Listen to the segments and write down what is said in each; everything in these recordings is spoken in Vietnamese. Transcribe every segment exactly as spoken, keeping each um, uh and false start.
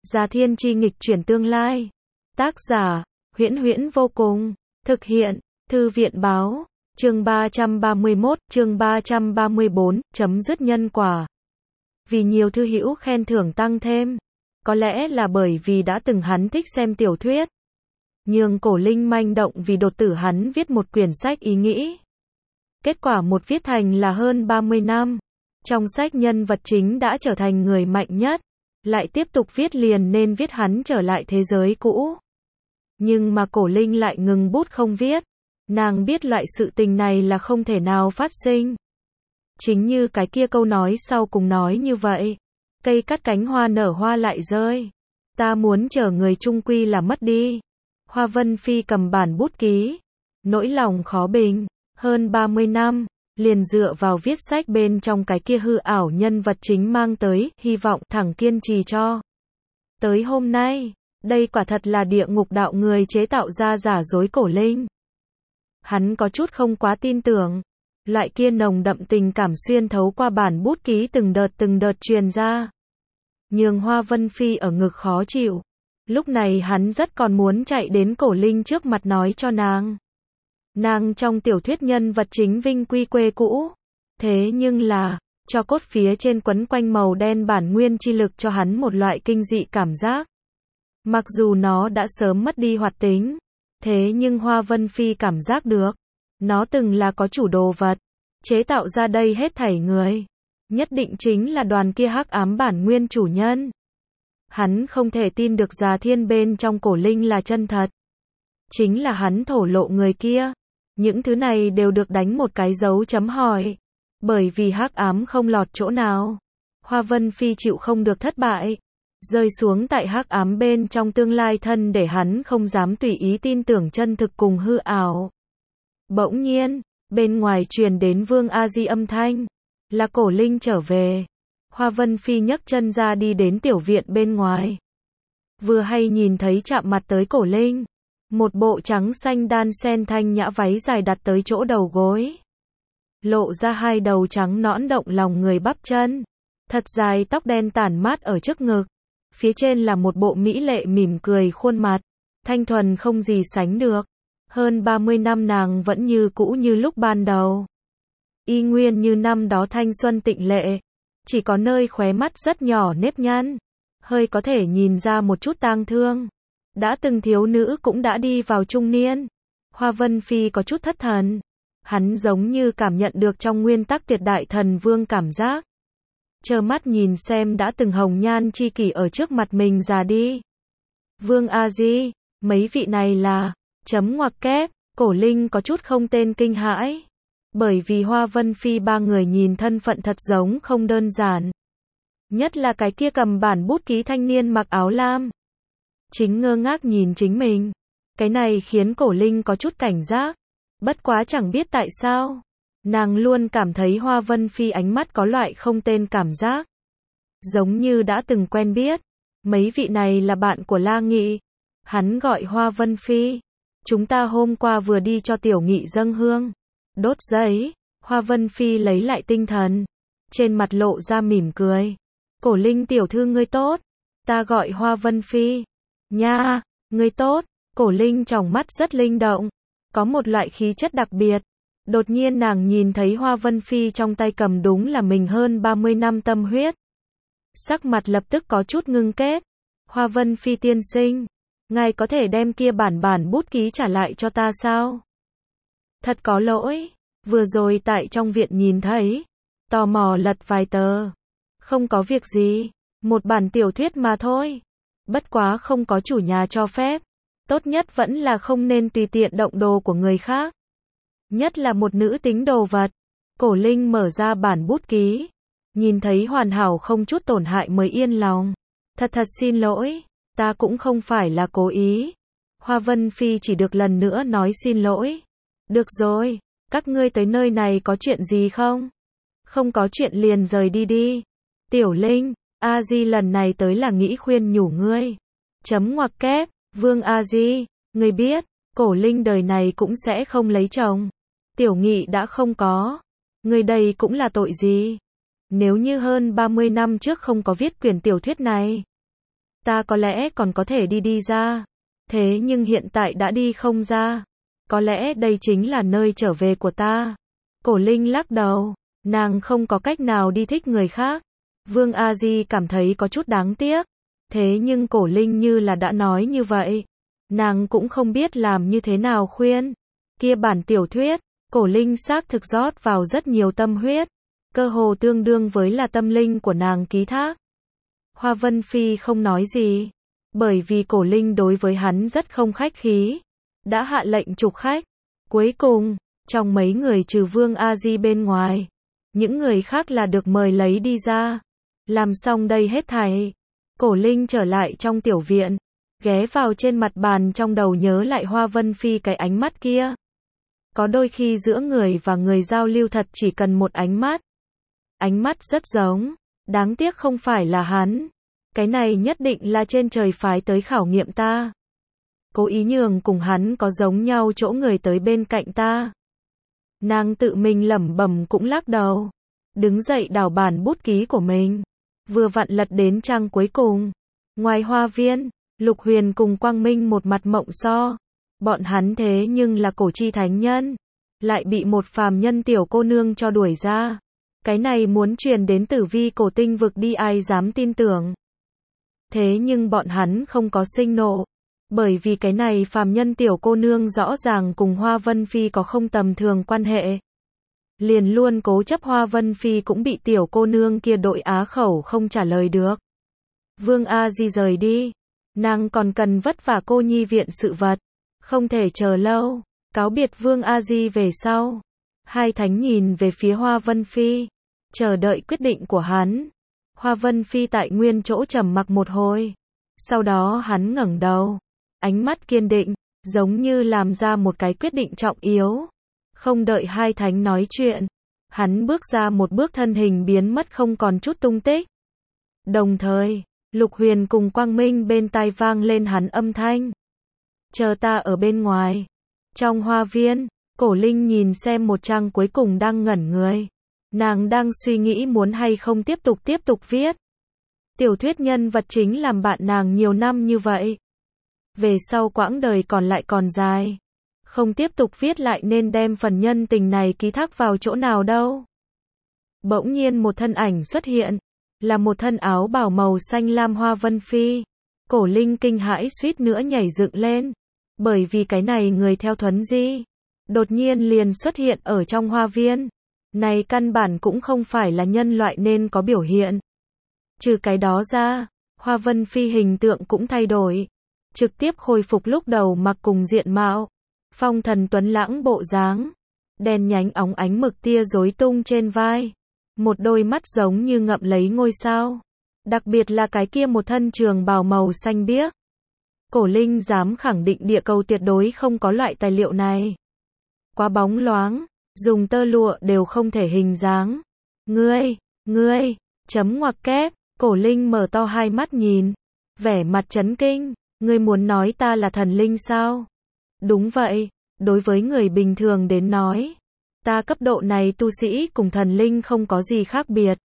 Già Thiên Chi nghịch chuyển tương lai. Tác giả, Huyễn Huyễn vô cùng. Thực hiện, Thư viện báo. Chương ba trăm ba mươi mốt, chương ba trăm ba mươi bốn, chấm dứt nhân quả. Vì nhiều thư hữu khen thưởng tăng thêm. Có lẽ là bởi vì đã từng hắn thích xem tiểu thuyết. Nhưng Cổ Linh manh động vì đột tử hắn viết một quyển sách ý nghĩ. Kết quả một viết thành là hơn ba mươi năm. Trong sách nhân vật chính đã trở thành người mạnh nhất. Lại tiếp tục viết liền nên viết hắn trở lại thế giới cũ. Nhưng mà Cổ Linh lại ngừng bút không viết. Nàng biết loại sự tình này là không thể nào phát sinh. Chính như cái kia câu nói sau cùng nói như vậy. Cây cắt cánh hoa nở hoa lại rơi. Ta muốn chờ người chung quy là mất đi. Hoa Vân Phi cầm bản bút ký. Nỗi lòng khó bình. Hơn ba mươi năm. Liền dựa vào viết sách bên trong cái kia hư ảo nhân vật chính mang tới, hy vọng thẳng kiên trì cho. Tới hôm nay, đây quả thật là địa ngục đạo người chế tạo ra giả dối Cổ Linh. Hắn có chút không quá tin tưởng. Loại kia nồng đậm tình cảm xuyên thấu qua bản bút ký từng đợt từng đợt truyền ra. Nhường Hoa Vân Phi ở ngực khó chịu. Lúc này hắn rất còn muốn chạy đến Cổ Linh trước mặt nói cho nàng. Nàng trong tiểu thuyết nhân vật chính vinh quy quê cũ. Thế nhưng là, cho cốt phía trên quấn quanh màu đen bản nguyên chi lực cho hắn một loại kinh dị cảm giác. Mặc dù nó đã sớm mất đi hoạt tính. Thế nhưng Hoa Vân Phi cảm giác được. Nó từng là có chủ đồ vật. Chế tạo ra đây hết thảy người. Nhất định chính là đoàn kia hắc ám bản nguyên chủ nhân. Hắn không thể tin được Già Thiên bên trong Cổ Linh là chân thật. Chính là hắn thổ lộ người kia. Những thứ này đều được đánh một cái dấu chấm hỏi. Bởi vì hắc ám không lọt chỗ nào. Hoa Vân Phi chịu không được thất bại. Rơi xuống tại hắc ám bên trong tương lai thân để hắn không dám tùy ý tin tưởng chân thực cùng hư ảo. Bỗng nhiên, bên ngoài truyền đến Vương A Di âm thanh. Là Cổ Linh trở về. Hoa Vân Phi nhấc chân ra đi đến tiểu viện bên ngoài. Vừa hay nhìn thấy chạm mặt tới Cổ Linh. Một bộ trắng xanh đan sen thanh nhã váy dài đặt tới chỗ đầu gối. Lộ ra hai đầu trắng nõn động lòng người bắp chân. Thật dài tóc đen tản mát ở trước ngực. Phía trên là một bộ mỹ lệ mỉm cười khuôn mặt. Thanh thuần không gì sánh được. Hơn ba mươi năm nàng vẫn như cũ như lúc ban đầu. Y nguyên như năm đó thanh xuân tịnh lệ. Chỉ có nơi khóe mắt rất nhỏ nếp nhăn. Hơi có thể nhìn ra một chút tang thương. Đã từng thiếu nữ cũng đã đi vào trung niên. Hoa Vân Phi có chút thất thần. Hắn giống như cảm nhận được trong nguyên tắc tuyệt đại thần vương cảm giác. Trơ mắt nhìn xem đã từng hồng nhan chi kỷ ở trước mặt mình già đi. Vương A Di, mấy vị này là, chấm ngoặc kép, Cổ Linh có chút không tên kinh hãi. Bởi vì Hoa Vân Phi ba người nhìn thân phận thật giống không đơn giản. Nhất là cái kia cầm bản bút ký thanh niên mặc áo lam. Chính ngơ ngác nhìn chính mình. Cái này khiến Cổ Linh có chút cảnh giác. Bất quá chẳng biết tại sao. Nàng luôn cảm thấy Hoa Vân Phi ánh mắt có loại không tên cảm giác. Giống như đã từng quen biết. Mấy vị này là bạn của La Nghị. Hắn gọi Hoa Vân Phi. Chúng ta hôm qua vừa đi cho Tiểu Nghị dâng hương. Đốt giấy. Hoa Vân Phi lấy lại tinh thần. Trên mặt lộ ra mỉm cười. Cổ Linh tiểu thư ngươi tốt. Ta gọi Hoa Vân Phi. Nha, ngươi tốt. Cổ Linh tròng mắt rất linh động. Có một loại khí chất đặc biệt. Đột nhiên nàng nhìn thấy Hoa Vân Phi trong tay cầm đúng là mình hơn ba mươi năm tâm huyết. Sắc mặt lập tức có chút ngưng kết. Hoa Vân Phi tiên sinh. Ngài có thể đem kia bản bản bút ký trả lại cho ta sao? Thật có lỗi. Vừa rồi tại trong viện nhìn thấy. Tò mò lật vài tờ. Không có việc gì. Một bản tiểu thuyết mà thôi. Bất quá không có chủ nhà cho phép. Tốt nhất vẫn là không nên tùy tiện động đồ của người khác. Nhất là một nữ tính đồ vật. Cổ Linh mở ra bản bút ký. Nhìn thấy hoàn hảo không chút tổn hại mới yên lòng. Thật thật xin lỗi. Ta cũng không phải là cố ý. Hoa Vân Phi chỉ được lần nữa nói xin lỗi. Được rồi. Các ngươi tới nơi này có chuyện gì không? Không có chuyện liền rời đi đi. Tiểu Linh, A Di lần này tới là nghĩ khuyên nhủ ngươi. Chấm ngoặc kép, Vương A Di, ngươi biết, Cổ Linh đời này cũng sẽ không lấy chồng. Tiểu Nghị đã không có. Ngươi đây cũng là tội gì? Nếu như hơn ba mươi năm trước không có viết quyển tiểu thuyết này. ta có lẽ còn có thể đi đi ra. Thế nhưng hiện tại đã đi không ra. Có lẽ đây chính là nơi trở về của ta. Cổ Linh lắc đầu, nàng không có cách nào đi thích người khác. Vương A Di cảm thấy có chút đáng tiếc. Thế nhưng Cổ Linh như là đã nói như vậy. Nàng cũng không biết làm như thế nào khuyên. Kia bản tiểu thuyết, Cổ Linh xác thực rót vào rất nhiều tâm huyết. Cơ hồ tương đương với là tâm linh của nàng ký thác. Hoa Vân Phi không nói gì. Bởi vì Cổ Linh đối với hắn rất không khách khí. Đã hạ lệnh trục khách. Cuối cùng, trong mấy người trừ Vương A Di bên ngoài, những người khác là được mời lấy đi ra. Làm xong đây hết thảy, Cổ Linh trở lại trong tiểu viện, ghé vào trên mặt bàn trong đầu nhớ lại Hoa Vân Phi cái ánh mắt kia. Có đôi khi giữa người và người giao lưu thật chỉ cần một ánh mắt. Ánh mắt rất giống, đáng tiếc không phải là hắn. Cái này nhất định là trên trời phái tới khảo nghiệm ta. Cố ý nhường cùng hắn có giống nhau chỗ người tới bên cạnh ta. Nàng tự mình lẩm bẩm cũng lắc đầu. Đứng dậy đảo bản bút ký của mình. Vừa vặn lật đến trang cuối cùng. Ngoài hoa viên, Lục Huyền cùng Quang Minh một mặt mộng so. Bọn hắn thế nhưng là cổ chi thánh nhân. Lại bị một phàm nhân tiểu cô nương cho đuổi ra. Cái này muốn truyền đến tử vi cổ tinh vực đi ai dám tin tưởng. Thế nhưng bọn hắn không có sinh nộ. Bởi vì cái này phàm nhân tiểu cô nương rõ ràng cùng Hoa Vân Phi có không tầm thường quan hệ. Liền luôn cố chấp Hoa Vân Phi cũng bị tiểu cô nương kia đội á khẩu không trả lời được. Vương A Di rời đi. Nàng còn cần vất vả cô nhi viện sự vật. Không thể chờ lâu. Cáo biệt Vương A Di về sau. Hai thánh nhìn về phía Hoa Vân Phi. Chờ đợi quyết định của hắn. Hoa Vân Phi tại nguyên chỗ trầm mặc một hồi. Sau đó hắn ngẩng đầu. Ánh mắt kiên định, giống như làm ra một cái quyết định trọng yếu. Không đợi hai thánh nói chuyện. Hắn bước ra một bước thân hình biến mất không còn chút tung tích. Đồng thời, Lục Huyền cùng Quang Minh bên tai vang lên hắn âm thanh. Chờ ta ở bên ngoài. Trong hoa viên, Cổ Linh nhìn xem một trang cuối cùng đang ngẩn người. Nàng đang suy nghĩ muốn hay không tiếp tục tiếp tục viết. Tiểu thuyết nhân vật chính làm bạn nàng nhiều năm như vậy. Về sau quãng đời còn lại còn dài. Không tiếp tục viết lại nên đem phần nhân tình này ký thác vào chỗ nào đâu. Bỗng nhiên một thân ảnh xuất hiện. Là một thân áo bào màu xanh lam Hoa Vân Phi. Cổ Linh kinh hãi suýt nữa nhảy dựng lên. Bởi vì cái này người theo thuấn di. Đột nhiên liền xuất hiện ở trong hoa viên. Này căn bản cũng không phải là nhân loại nên có biểu hiện. Trừ cái đó ra, Hoa Vân Phi hình tượng cũng thay đổi. Trực tiếp khôi phục lúc đầu mặc cùng diện mạo. Phong thần tuấn lãng bộ dáng. Đen nhánh óng ánh mực tia rối tung trên vai. Một đôi mắt giống như ngậm lấy ngôi sao. Đặc biệt là cái kia một thân trường bào màu xanh biếc. Cổ Linh dám khẳng định địa cầu tuyệt đối không có loại tài liệu này. Quá bóng loáng, dùng tơ lụa đều không thể hình dáng. Ngươi, ngươi, chấm ngoặc kép, Cổ Linh mở to hai mắt nhìn. Vẻ mặt chấn kinh, ngươi muốn nói ta là thần linh sao? Đúng vậy, đối với người bình thường đến nói. Ta cấp độ này tu sĩ cùng thần linh không có gì khác biệt.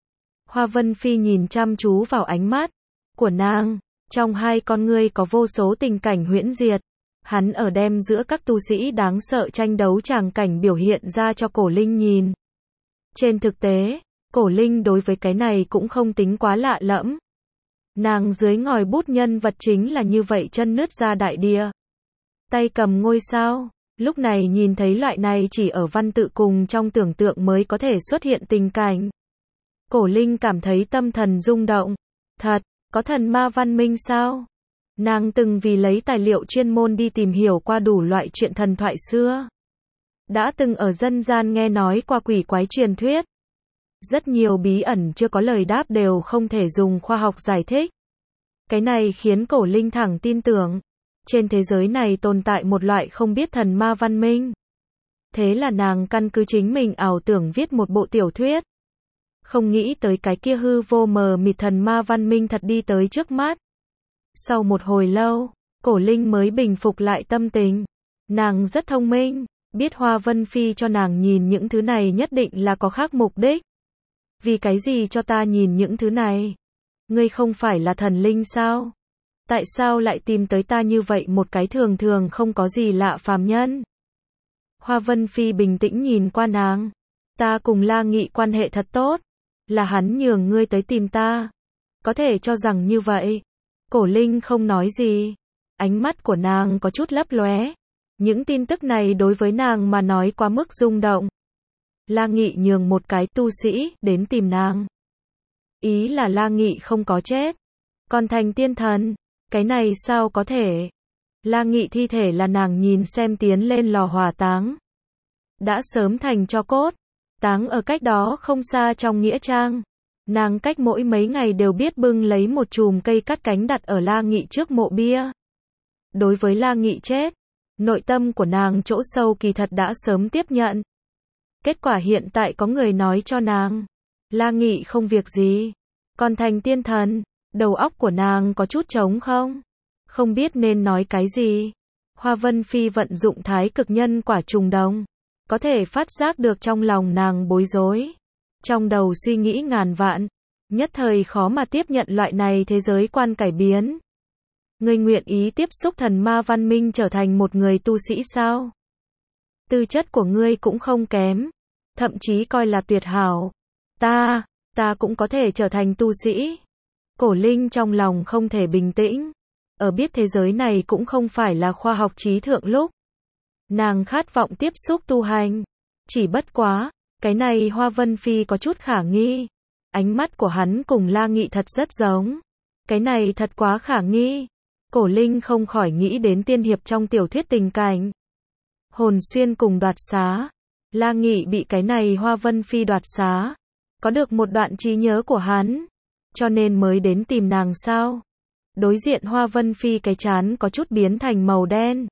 Hoa Vân Phi nhìn chăm chú vào ánh mắt của nàng. Trong hai con ngươi có vô số tình cảnh huyễn diệt. Hắn ở đem giữa các tu sĩ đáng sợ tranh đấu tràng cảnh biểu hiện ra cho Cổ Linh nhìn. Trên thực tế, Cổ Linh đối với cái này cũng không tính quá lạ lẫm. Nàng dưới ngòi bút nhân vật chính là như vậy chân nứt ra đại địa. Tay cầm ngôi sao, lúc này nhìn thấy loại này chỉ ở văn tự cùng trong tưởng tượng mới có thể xuất hiện tình cảnh. Cổ Linh cảm thấy tâm thần rung động. Thật, có thần ma văn minh sao? Nàng từng vì lấy tài liệu chuyên môn đi tìm hiểu qua đủ loại chuyện thần thoại xưa. Đã từng ở dân gian nghe nói qua quỷ quái truyền thuyết. Rất nhiều bí ẩn chưa có lời đáp đều không thể dùng khoa học giải thích. Cái này khiến Cổ Linh thẳng tin tưởng. Trên thế giới này tồn tại một loại không biết thần ma văn minh. Thế là nàng căn cứ chính mình ảo tưởng viết một bộ tiểu thuyết. Không nghĩ tới cái kia hư vô mờ mịt thần ma văn minh thật đi tới trước mắt. Sau một hồi lâu, Cổ Linh mới bình phục lại tâm tình. Nàng rất thông minh, biết Hoa Vân Phi cho nàng nhìn những thứ này nhất định là có khác mục đích. Vì cái gì cho ta nhìn những thứ này? Ngươi không phải là thần linh sao? Tại sao lại tìm tới ta như vậy một cái thường thường không có gì lạ phàm nhân? Hoa Vân Phi bình tĩnh nhìn qua nàng. Ta cùng La Nghị quan hệ thật tốt. Là hắn nhường ngươi tới tìm ta. Có thể cho rằng như vậy. Cổ Linh không nói gì. Ánh mắt của nàng có chút lấp lóe. Những tin tức này đối với nàng mà nói quá mức rung động. La Nghị nhường một cái tu sĩ đến tìm nàng. Ý là La Nghị không có chết. Còn thành tiên thần. Cái này sao có thể? La Nghị thi thể là nàng nhìn xem tiến lên lò hỏa táng. Đã sớm thành tro cốt. Táng ở cách đó không xa trong nghĩa trang. Nàng cách mỗi mấy ngày đều biết bưng lấy một chùm cây cắt cánh đặt ở La Nghị trước mộ bia. Đối với La Nghị chết, nội tâm của nàng chỗ sâu kỳ thật đã sớm tiếp nhận. Kết quả hiện tại có người nói cho nàng, La Nghị không việc gì, còn thành tiên thần, đầu óc của nàng có chút trống không? Không biết nên nói cái gì. Hoa Vân Phi vận dụng thái cực nhân quả trùng đồng, có thể phát giác được trong lòng nàng bối rối. Trong đầu suy nghĩ ngàn vạn, nhất thời khó mà tiếp nhận loại này thế giới quan cải biến. Ngươi nguyện ý tiếp xúc thần ma văn minh trở thành một người tu sĩ sao? Tư chất của ngươi cũng không kém, thậm chí coi là tuyệt hảo. Ta, ta cũng có thể trở thành tu sĩ. Cổ Linh trong lòng không thể bình tĩnh. Ở biết thế giới này cũng không phải là khoa học trí thượng lúc. Nàng khát vọng tiếp xúc tu hành. Chỉ bất quá, cái này Hoa Vân Phi có chút khả nghi. Ánh mắt của hắn cùng La Nghị thật rất giống. Cái này thật quá khả nghi. Cổ Linh không khỏi nghĩ đến tiên hiệp trong tiểu thuyết tình cảnh. Hồn Xuyên cùng đoạt xá. La Nghị bị cái này Hoa Vân Phi đoạt xá. Có được một đoạn trí nhớ của hắn. Cho nên mới đến tìm nàng sao. Đối diện Hoa Vân Phi cái trán có chút biến thành màu đen.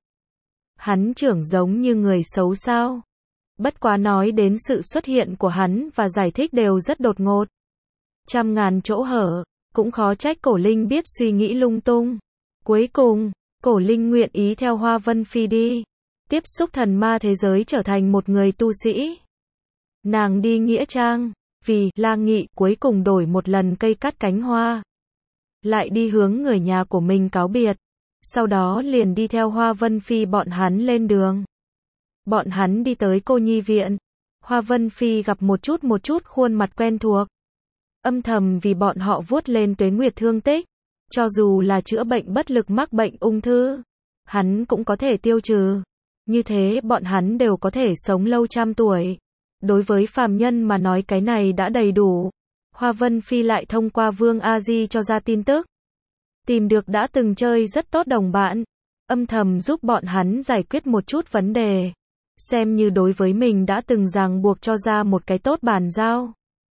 Hắn trưởng giống như người xấu sao. Bất quá nói đến sự xuất hiện của hắn và giải thích đều rất đột ngột. Trăm ngàn chỗ hở, cũng khó trách Cổ Linh biết suy nghĩ lung tung. Cuối cùng, Cổ Linh nguyện ý theo Hoa Vân Phi đi. Tiếp xúc thần ma thế giới trở thành một người tu sĩ. Nàng đi nghĩa trang, vì La Nghị cuối cùng đổi một lần cây cắt cánh hoa. Lại đi hướng người nhà của mình cáo biệt. Sau đó liền đi theo Hoa Vân Phi bọn hắn lên đường. Bọn hắn đi tới cô nhi viện. Hoa Vân Phi gặp một chút một chút khuôn mặt quen thuộc. Âm thầm vì bọn họ vuốt lên tuế nguyệt thương tích. Cho dù là chữa bệnh bất lực mắc bệnh ung thư, hắn cũng có thể tiêu trừ. Như thế bọn hắn đều có thể sống lâu trăm tuổi. Đối với phàm nhân mà nói cái này đã đầy đủ. Hoa Vân Phi lại thông qua Vương A Di cho ra tin tức. Tìm được đã từng chơi rất tốt đồng bạn. Âm thầm giúp bọn hắn giải quyết một chút vấn đề. Xem như đối với mình đã từng ràng buộc cho ra một cái tốt bàn giao.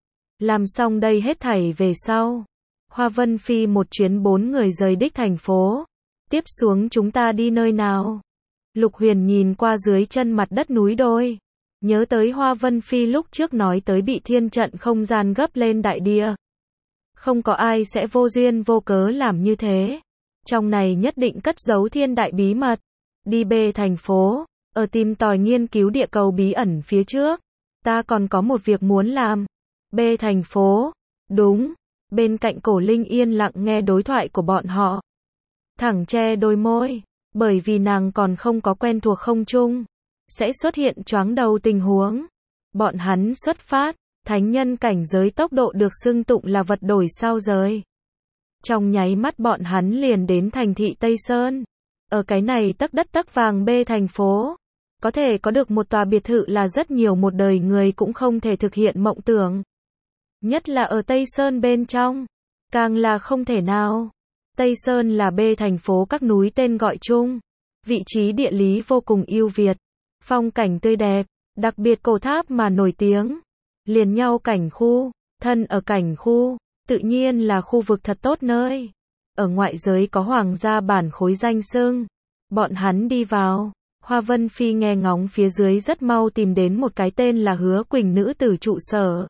Làm xong đây hết thảy về sau. Hoa Vân Phi một chuyến bốn người rời đích thành phố. Tiếp xuống chúng ta đi nơi nào? Lục Huyền nhìn qua dưới chân mặt đất núi đôi. Nhớ tới Hoa Vân Phi lúc trước nói tới bị thiên trận không gian gấp lên đại địa. Không có ai sẽ vô duyên vô cớ làm như thế. Trong này nhất định cất giấu thiên đại bí mật. Đi B thành phố, ở tìm tòi nghiên cứu địa cầu bí ẩn phía trước. Ta còn có một việc muốn làm. B thành phố, đúng. Bên cạnh Cổ Linh yên lặng nghe đối thoại của bọn họ. Thẳng che đôi môi, bởi vì nàng còn không có quen thuộc không chung. Sẽ xuất hiện choáng đầu tình huống. Bọn hắn xuất phát, thánh nhân cảnh giới tốc độ được xưng tụng là vật đổi sao rời. Trong nháy mắt bọn hắn liền đến thành thị Tây Sơn. Ở cái này tấc đất tấc vàng B thành phố. Có thể có được một tòa biệt thự là rất nhiều một đời người cũng không thể thực hiện mộng tưởng. Nhất là ở Tây Sơn bên trong. Càng là không thể nào. Tây Sơn là B thành phố các núi tên gọi chung. Vị trí địa lý vô cùng ưu việt. Phong cảnh tươi đẹp. Đặc biệt cổ tháp mà nổi tiếng. Liền nhau cảnh khu. Thân ở cảnh khu. Tự nhiên là khu vực thật tốt nơi. Ở ngoại giới có hoàng gia bản khối danh xưng. Bọn hắn đi vào. Hoa Vân Phi nghe ngóng phía dưới rất mau tìm đến một cái tên là Hứa Quỳnh nữ tử trụ sở.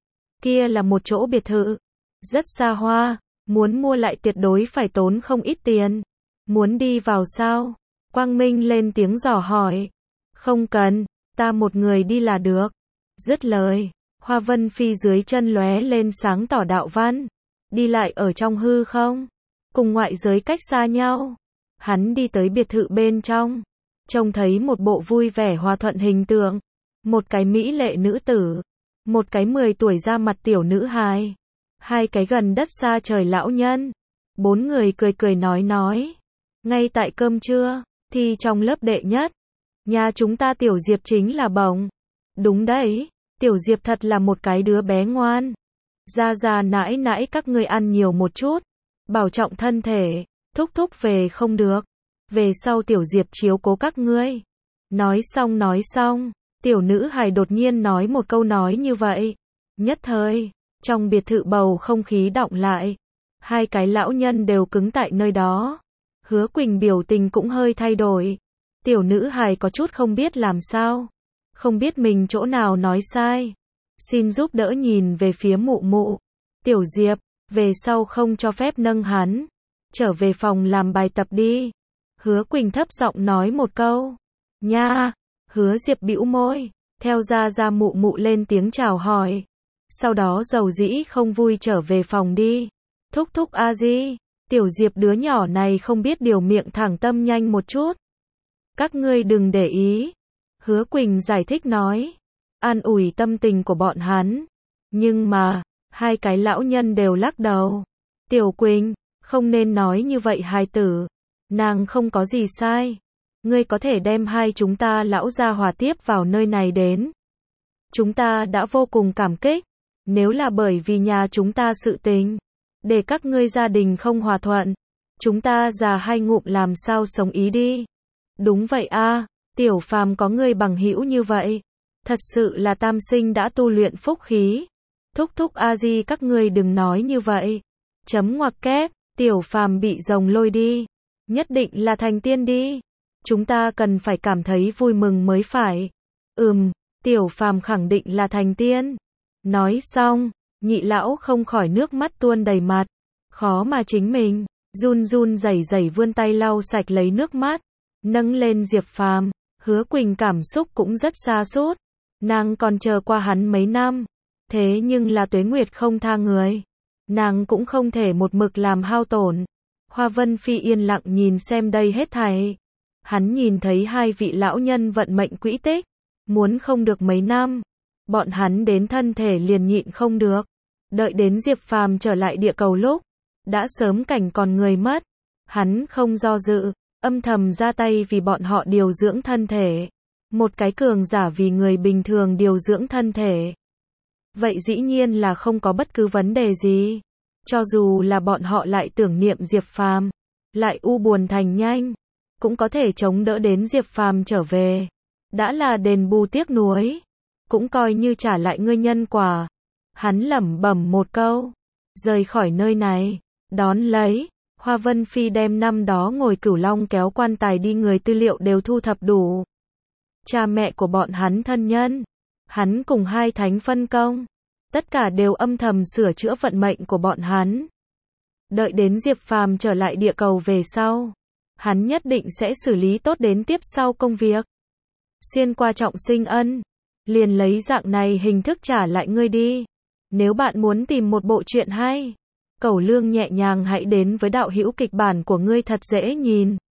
Kia là một chỗ biệt thự. Rất xa hoa. Muốn mua lại tuyệt đối phải tốn không ít tiền. Muốn đi vào sao? Quang Minh lên tiếng dò hỏi. Không cần. Ta một người đi là được. Dứt lời. Hoa Vân Phi dưới chân lóe lên sáng tỏ đạo văn. đi lại ở trong hư không, cùng ngoại giới cách xa nhau. Hắn đi tới biệt thự bên trong, trông thấy một bộ vui vẻ hòa thuận hình tượng, một cái mỹ lệ nữ tử, một cái mười tuổi ra mặt tiểu nữ hài, hai cái gần đất xa trời lão nhân, bốn người cười cười nói nói. Ngay tại cơm trưa, thì trong lớp đệ nhất, nhà chúng ta tiểu Diệp chính là bổng. Đúng đấy, tiểu Diệp thật là một cái đứa bé ngoan. Ra ra nãi nãi các ngươi ăn nhiều một chút, bảo trọng thân thể, thúc thúc về không được. Về sau tiểu Diệp chiếu cố các ngươi. Nói xong nói xong, tiểu nữ hài đột nhiên nói một câu nói như vậy. Nhất thời, trong biệt thự bầu không khí đọng lại. Hai cái lão nhân đều cứng tại nơi đó. Hứa Quỳnh biểu tình cũng hơi thay đổi. Tiểu nữ hài có chút không biết làm sao. Không biết mình chỗ nào nói sai. Xin giúp đỡ nhìn về phía mụ mụ. Tiểu Diệp, về sau không cho phép nâng hắn. Trở về phòng làm bài tập đi. Hứa Quỳnh thấp giọng nói một câu. Nha, Hứa Diệp bĩu môi. Theo ra ra mụ mụ lên tiếng chào hỏi. Sau đó dầu dĩ không vui trở về phòng đi. Thúc thúc a di, tiểu Diệp đứa nhỏ này không biết điều miệng thẳng tâm nhanh một chút. Các ngươi đừng để ý. Hứa Quỳnh giải thích nói. An ủi tâm tình của bọn hắn. Nhưng mà, hai cái lão nhân đều lắc đầu. Tiểu Quỳnh, không nên nói như vậy hài tử. Nàng không có gì sai. Ngươi có thể đem hai chúng ta lão gia hòa tiếp vào nơi này đến. Chúng ta đã vô cùng cảm kích. Nếu là bởi vì nhà chúng ta sự tình, để các ngươi gia đình không hòa thuận, chúng ta già hai ngụm làm sao sống ý đi. Đúng vậy a, tiểu phàm có người bằng hữu như vậy. Thật sự là tam sinh đã tu luyện phúc khí. Thúc thúc a di các ngươi đừng nói như vậy. Chấm ngoặc kép, tiểu phàm bị rồng lôi đi. Nhất định là thành tiên đi. Chúng ta cần phải cảm thấy vui mừng mới phải. Ừm, tiểu phàm khẳng định là thành tiên. Nói xong, nhị lão không khỏi nước mắt tuôn đầy mặt. Khó mà chính mình, run run rẩy rẩy vươn tay lau sạch lấy nước mắt. Nâng lên Diệp Phàm, Hứa Quỳnh cảm xúc cũng rất xa sút. Nàng còn chờ qua hắn mấy năm. Thế nhưng là tuế nguyệt không tha người. Nàng cũng không thể một mực làm hao tổn. Hoa Vân Phi yên lặng nhìn xem đây hết thảy. Hắn nhìn thấy hai vị lão nhân vận mệnh quỹ tích. Muốn không được mấy năm. Bọn hắn đến thân thể liền nhịn không được. Đợi đến Diệp Phàm trở lại địa cầu lúc. Đã sớm cảnh còn người mất. Hắn không do dự. Âm thầm ra tay vì bọn họ điều dưỡng thân thể. Một cái cường giả vì người bình thường điều dưỡng thân thể. Vậy dĩ nhiên là không có bất cứ vấn đề gì. Cho dù là bọn họ lại tưởng niệm Diệp Phàm, lại u buồn thành nhanh, cũng có thể chống đỡ đến Diệp Phàm trở về. Đã là đền bù tiếc nuối, cũng coi như trả lại ngươi nhân quả. Hắn lẩm bẩm một câu, rời khỏi nơi này, đón lấy. Hoa Vân Phi đem năm đó ngồi cửu long kéo quan tài đi người tư liệu đều thu thập đủ. Cha mẹ của bọn hắn thân nhân, hắn cùng hai thánh phân công, tất cả đều âm thầm sửa chữa vận mệnh của bọn hắn. Đợi đến Diệp Phàm trở lại địa cầu về sau, hắn nhất định sẽ xử lý tốt đến tiếp sau công việc. Xuyên qua trọng sinh ân, liền lấy dạng này hình thức trả lại ngươi đi. Nếu bạn muốn tìm một bộ truyện hay, Cẩu Lương nhẹ nhàng hãy đến với đạo hữu kịch bản của ngươi thật dễ nhìn.